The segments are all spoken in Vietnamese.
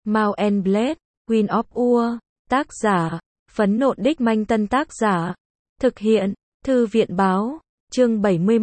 Mount and Blade, Queen of Ur, tác giả, Phấn Nộn Đích Manh Tân tác giả, thực hiện, Thư viện báo, chương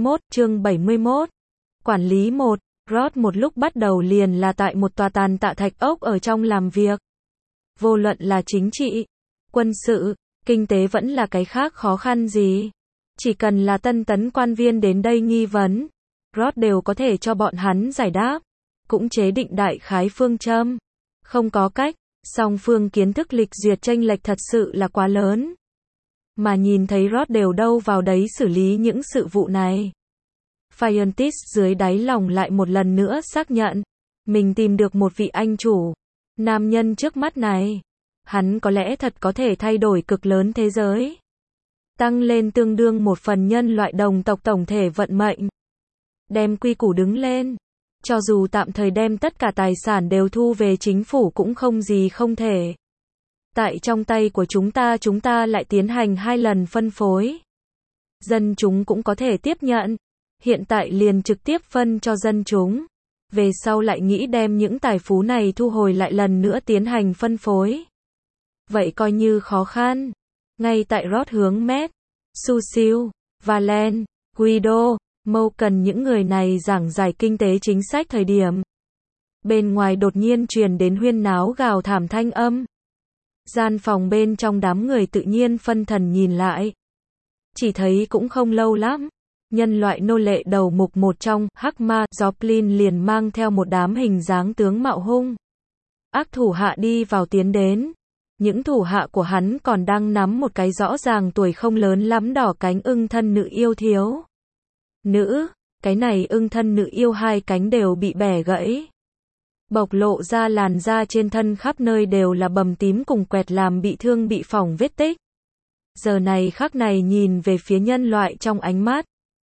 71, Quản lý 1, Rod một lúc bắt đầu liền là tại một tòa tàn tạ thạch ốc ở trong làm việc. Vô luận là chính trị, quân sự, kinh tế vẫn là cái khác khó khăn gì. Chỉ cần là tân tấn quan viên đến đây nghi vấn, Rod đều có thể cho bọn hắn giải đáp, cũng chế định đại khái phương châm. Không có cách, song phương kiến thức lịch duyệt chênh lệch thật sự là quá lớn. Mà nhìn thấy Rod đều đâu vào đấy xử lý những sự vụ này. Phiontis dưới đáy lòng lại một lần nữa xác nhận, mình tìm được một vị anh chủ. Nam nhân trước mắt này, hắn có lẽ thật có thể thay đổi cực lớn thế giới. Tăng lên tương đương một phần nhân loại đồng tộc tổng thể vận mệnh. Đem quy củ đứng lên. Cho dù tạm thời đem tất cả tài sản đều thu về chính phủ cũng không gì không thể. Tại trong tay của chúng ta lại tiến hành 2 lần phân phối. Dân chúng cũng có thể tiếp nhận. Hiện tại liền trực tiếp phân cho dân chúng. Về sau lại nghĩ đem những tài phú này thu hồi lại lần nữa tiến hành phân phối. Vậy coi như khó khăn. Ngay tại Rod hướng Matt, Susil, Valen, Guido, Mâu cần những người này giảng giải kinh tế chính sách thời điểm. Bên ngoài đột nhiên truyền đến huyên náo gào thảm thanh âm. Gian phòng bên trong đám người tự nhiên phân thần nhìn lại. Chỉ thấy cũng không lâu lắm. Nhân loại nô lệ đầu mục một trong, hắc ma, Joplin liền mang theo một đám hình dáng tướng mạo hung. Ác thủ hạ đi vào tiến đến. Những thủ hạ của hắn còn đang nắm một cái rõ ràng tuổi không lớn lắm đỏ cánh ưng thân nữ yêu thiếu. Nữ, cái này ưng thân nữ yêu 2 cánh đều bị bẻ gãy. Bộc lộ ra làn da trên thân khắp nơi đều là bầm tím cùng quẹt làm bị thương bị phỏng vết tích. Giờ này khắc này nhìn về phía nhân loại trong ánh mắt.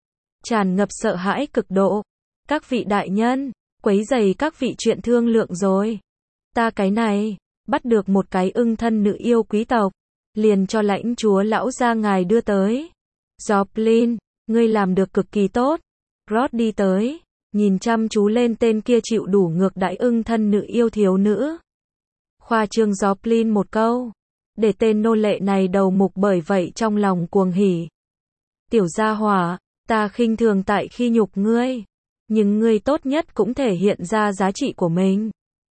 Tràn ngập sợ hãi cực độ. Các vị đại nhân, quấy rầy các vị chuyện thương lượng rồi. Ta cái này, bắt được một cái ưng thân nữ yêu quý tộc. Liền cho lãnh chúa lão gia ngài đưa tới. Joplin, ngươi làm được cực kỳ tốt. Rod đi tới, nhìn chăm chú lên tên kia chịu đủ ngược đãi ưng thân nữ yêu thiếu nữ. Khoa trương Joplin một câu. Để tên nô lệ này đầu mục bởi vậy trong lòng cuồng hỉ. Tiểu gia hỏa, ta khinh thường tại khi nhục ngươi. Nhưng ngươi tốt nhất cũng thể hiện ra giá trị của mình.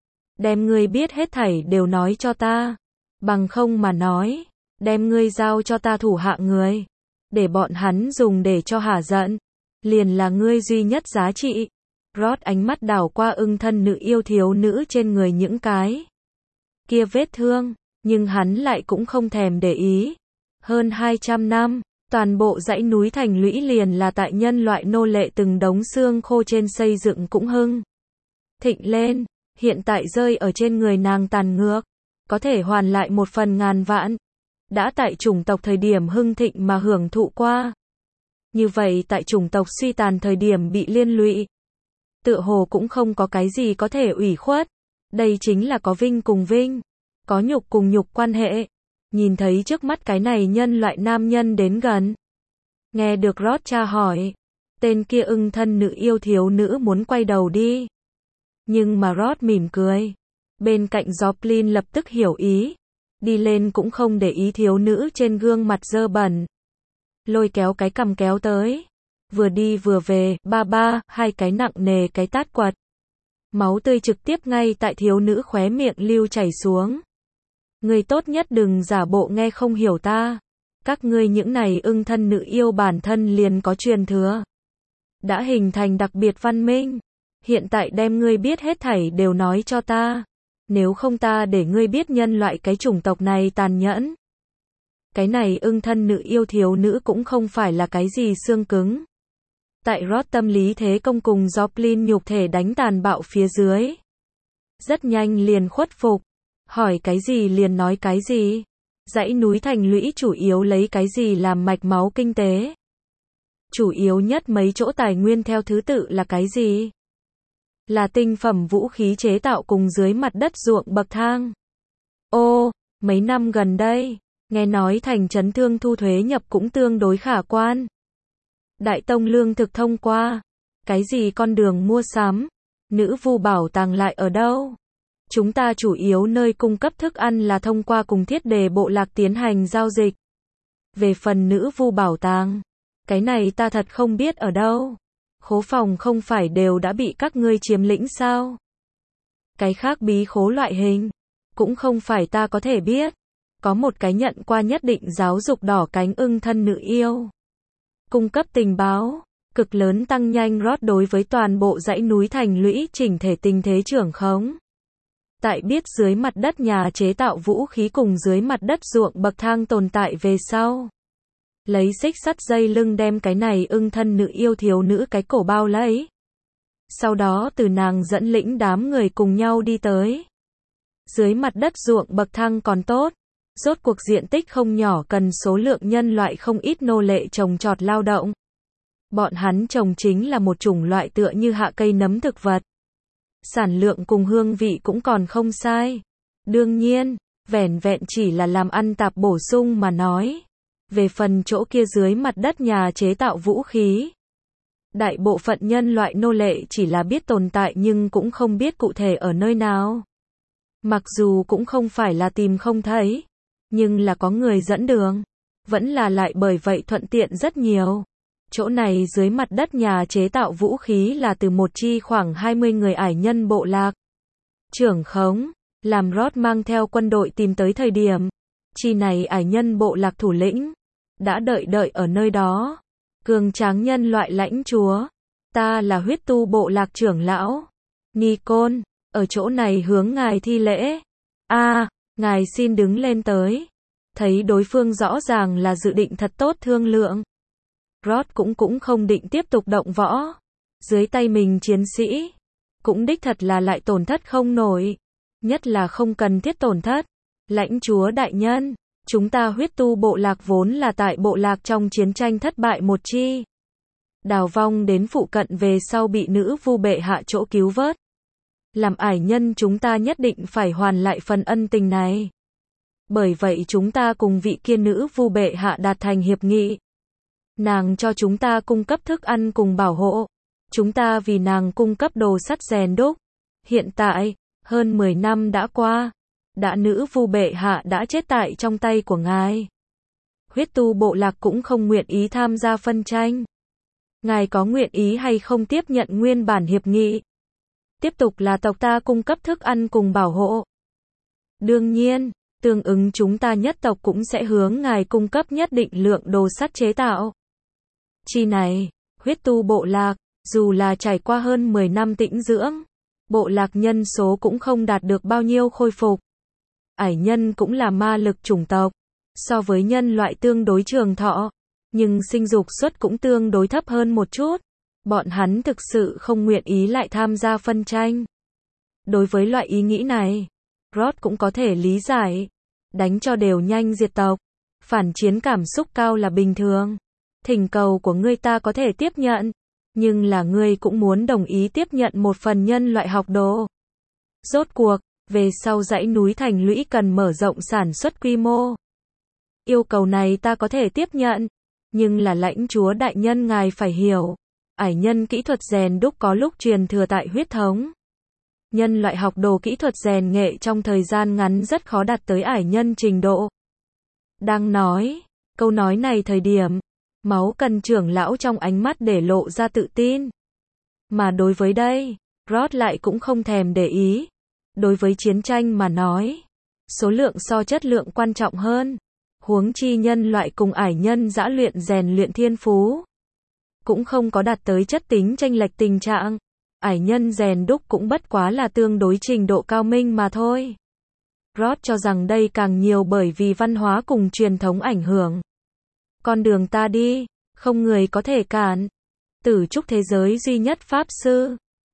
Đem ngươi biết hết thảy đều nói cho ta. Bằng không mà nói, đem ngươi giao cho ta thủ hạ người. Để bọn hắn dùng để cho hả giận. Liền là ngươi duy nhất giá trị. Rod ánh mắt đảo qua ưng thân nữ yêu thiếu nữ trên người những cái kia vết thương, nhưng hắn lại cũng không thèm để ý. Hơn 200 năm, toàn bộ dãy núi thành lũy liền là tại nhân loại nô lệ từng đống xương khô trên xây dựng cũng hưng thịnh lên, hiện tại rơi ở trên người nàng tàn ngược, có thể hoàn lại 1/1000 vạn. Đã tại chủng tộc thời điểm hưng thịnh mà hưởng thụ qua. Như vậy tại chủng tộc suy tàn thời điểm bị liên lụy. Tựa hồ cũng không có cái gì có thể ủy khuất. Đây chính là có vinh cùng vinh, có nhục cùng nhục quan hệ. Nhìn thấy trước mắt cái này nhân loại nam nhân đến gần. Nghe được Rod tra hỏi. Tên kia ưng thân nữ yêu thiếu nữ muốn quay đầu đi. Nhưng mà Rod mỉm cười. Bên cạnh Joplin lập tức hiểu ý. Đi lên cũng không để ý thiếu nữ trên gương mặt dơ bẩn. Lôi kéo cái cằm kéo tới. Vừa đi vừa về, ba, 2 cái nặng nề cái tát quật. Máu tươi trực tiếp ngay tại thiếu nữ khóe miệng lưu chảy xuống. Ngươi tốt nhất đừng giả bộ nghe không hiểu ta. Các ngươi những này ưng thân nữ yêu bản thân liền có truyền thừa. Đã hình thành đặc biệt văn minh. Hiện tại đem ngươi biết hết thảy đều nói cho ta. Nếu không ta để ngươi biết nhân loại cái chủng tộc này tàn nhẫn. Cái này ưng thân nữ yêu thiếu nữ cũng không phải là cái gì xương cứng. Tại Rod tâm lý thế công cùng Joplin nhục thể đánh tàn bạo phía dưới. Rất nhanh liền khuất phục. Hỏi cái gì liền nói cái gì. Dãy núi thành lũy chủ yếu lấy cái gì làm mạch máu kinh tế. Chủ yếu nhất mấy chỗ tài nguyên theo thứ tự là cái gì? Là tinh phẩm vũ khí chế tạo cùng dưới mặt đất ruộng bậc thang. Ô, mấy năm gần đây, nghe nói thành trấn thương thu thuế nhập cũng tương đối khả quan. Đại tông lương thực thông qua. Cái gì con đường mua sắm? Nữ vu bảo tàng lại ở đâu? Chúng ta chủ yếu nơi cung cấp thức ăn là thông qua cùng thiết đề bộ lạc tiến hành giao dịch. Về phần nữ vu bảo tàng, cái này ta thật không biết ở đâu. Khố phòng không phải đều đã bị các ngươi chiếm lĩnh sao? Cái khác bí khố loại hình, cũng không phải ta có thể biết. Có một cái nhận qua nhất định giáo dục đỏ cánh ưng thân nữ yêu. Cung cấp tình báo, cực lớn tăng nhanh rót đối với toàn bộ dãy núi thành lũy chỉnh thể tình thế trưởng khống. Tại biết dưới mặt đất nhà chế tạo vũ khí cùng dưới mặt đất ruộng bậc thang tồn tại về sau. Lấy xích sắt dây lưng đem cái này ưng thân nữ yêu thiếu nữ cái cổ bao lấy. Sau đó từ nàng dẫn lĩnh đám người cùng nhau đi tới. Dưới mặt đất ruộng bậc thang còn tốt. Rốt cuộc diện tích không nhỏ cần số lượng nhân loại không ít nô lệ trồng trọt lao động. Bọn hắn trồng chính là một chủng loại tựa như hạ cây nấm thực vật. Sản lượng cùng hương vị cũng còn không sai. Đương nhiên, vẻn vẹn chỉ là làm ăn tạp bổ sung mà nói. Về phần chỗ kia dưới mặt đất nhà chế tạo vũ khí. Đại bộ phận nhân loại nô lệ chỉ là biết tồn tại nhưng cũng không biết cụ thể ở nơi nào. Mặc dù cũng không phải là tìm không thấy. Nhưng là có người dẫn đường. Vẫn là lại bởi vậy thuận tiện rất nhiều. Chỗ này dưới mặt đất nhà chế tạo vũ khí là từ một chi khoảng 20 người ải nhân bộ lạc. Trưởng khống, làm Rod mang theo quân đội tìm tới thời điểm. Chi này ải nhân bộ lạc thủ lĩnh. Đã đợi ở nơi đó. Cường tráng nhân loại lãnh chúa. Ta là huyết tu bộ lạc trưởng lão. Nikon, ở chỗ này hướng ngài thi lễ. Ngài xin đứng lên tới. Thấy đối phương rõ ràng là dự định thật tốt thương lượng. Rod cũng không định tiếp tục động võ. Dưới tay mình chiến sĩ. Cũng đích thật là lại tổn thất không nổi. Nhất là không cần thiết tổn thất. Lãnh chúa đại nhân. Chúng ta huyết tu bộ lạc vốn là tại bộ lạc trong chiến tranh thất bại một chi. Đào vong đến phụ cận về sau bị nữ vu bệ hạ chỗ cứu vớt. Làm ải nhân chúng ta nhất định phải hoàn lại phần ân tình này. Bởi vậy chúng ta cùng vị kia nữ vu bệ hạ đạt thành hiệp nghị. Nàng cho chúng ta cung cấp thức ăn cùng bảo hộ. Chúng ta vì nàng cung cấp đồ sắt rèn đúc. Hiện tại, hơn 10 năm đã qua. Đã nữ vu bệ hạ đã chết tại trong tay của ngài. Huyết tu bộ lạc cũng không nguyện ý tham gia phân tranh. Ngài có nguyện ý hay không tiếp nhận nguyên bản hiệp nghị? Tiếp tục là tộc ta cung cấp thức ăn cùng bảo hộ. Đương nhiên, tương ứng chúng ta nhất tộc cũng sẽ hướng ngài cung cấp nhất định lượng đồ sắt chế tạo. Chi này, huyết tu bộ lạc, dù là trải qua hơn 10 năm tĩnh dưỡng, bộ lạc nhân số cũng không đạt được bao nhiêu khôi phục. Ải nhân cũng là ma lực chủng tộc, so với nhân loại tương đối trường thọ, nhưng sinh dục suất cũng tương đối thấp hơn một chút. Bọn hắn thực sự không nguyện ý lại tham gia phân tranh. Đối với loại ý nghĩ này, Rod cũng có thể lý giải. Đánh cho đều nhanh diệt tộc. Phản chiến cảm xúc cao là bình thường. Thỉnh cầu của ngươi ta có thể tiếp nhận. Nhưng là ngươi cũng muốn đồng ý tiếp nhận một phần nhân loại học đồ. Rốt cuộc, về sau dãy núi thành lũy cần mở rộng sản xuất quy mô. Yêu cầu này ta có thể tiếp nhận. Nhưng là lãnh chúa đại nhân ngài phải hiểu. Ải nhân kỹ thuật rèn đúc có lúc truyền thừa tại huyết thống. Nhân loại học đồ kỹ thuật rèn nghệ trong thời gian ngắn rất khó đạt tới ải nhân trình độ. Đang nói, câu nói này thời điểm, máu cần trưởng lão trong ánh mắt để lộ ra tự tin. Mà đối với đây, Rod lại cũng không thèm để ý. Đối với chiến tranh mà nói, số lượng so chất lượng quan trọng hơn. Huống chi nhân loại cùng ải nhân dã luyện rèn luyện thiên phú. Cũng không có đạt tới chất tính chênh lệch tình trạng. Ải nhân rèn đúc cũng bất quá là tương đối trình độ cao minh mà thôi. Rod cho rằng đây càng nhiều bởi vì văn hóa cùng truyền thống ảnh hưởng. Con đường ta đi, không người có thể cản. Tử trúc thế giới duy nhất pháp sư.